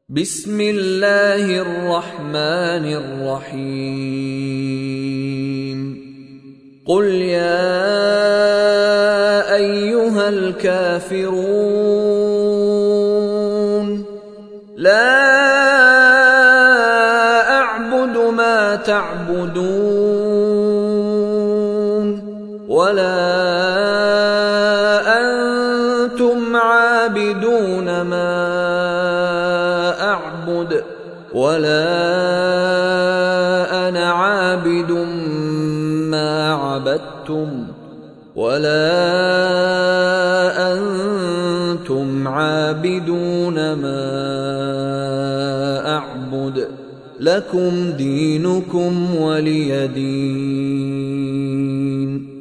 بسم الله الرحمن الرحيم قل يا أيها الكافرون لا أعبد ما تعبدون ولا أنتم عابدون ما أعبد ولا أنا عابد ما عبدتم ولا أنتم عابدون ما أعبد لكم دينكم ولي دين.